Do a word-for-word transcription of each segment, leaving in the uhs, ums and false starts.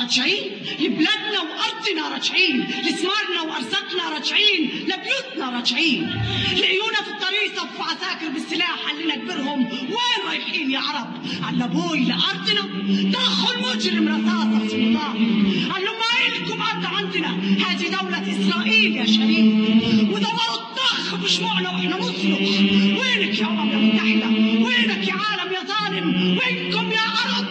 راجعين لبلادنا وأرضنا، راجعين لثمارنا وأرزاقنا، راجعين لبيوتنا، راجعين لقيونا في الطريق صفوا عساكر بالسلاح قال لنا كبرهم وين رايحين يا عرب؟ قال لابوي لأرضنا طخوا المجرم رصاصة في الله، قال له ما إلكم أرض عندنا، هذه دولة إسرائيل يا شريف، ودوروا الطخ بشموعنا وإحنا نصرخ وينك يا أمم يا متحدة؟ وينك يا عالم يا ظالم؟ وينكم يا عرب؟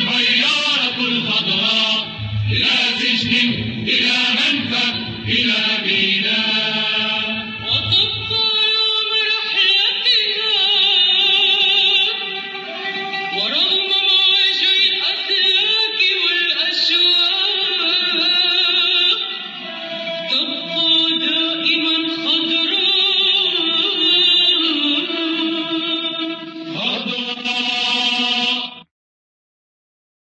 إلى منفى إلى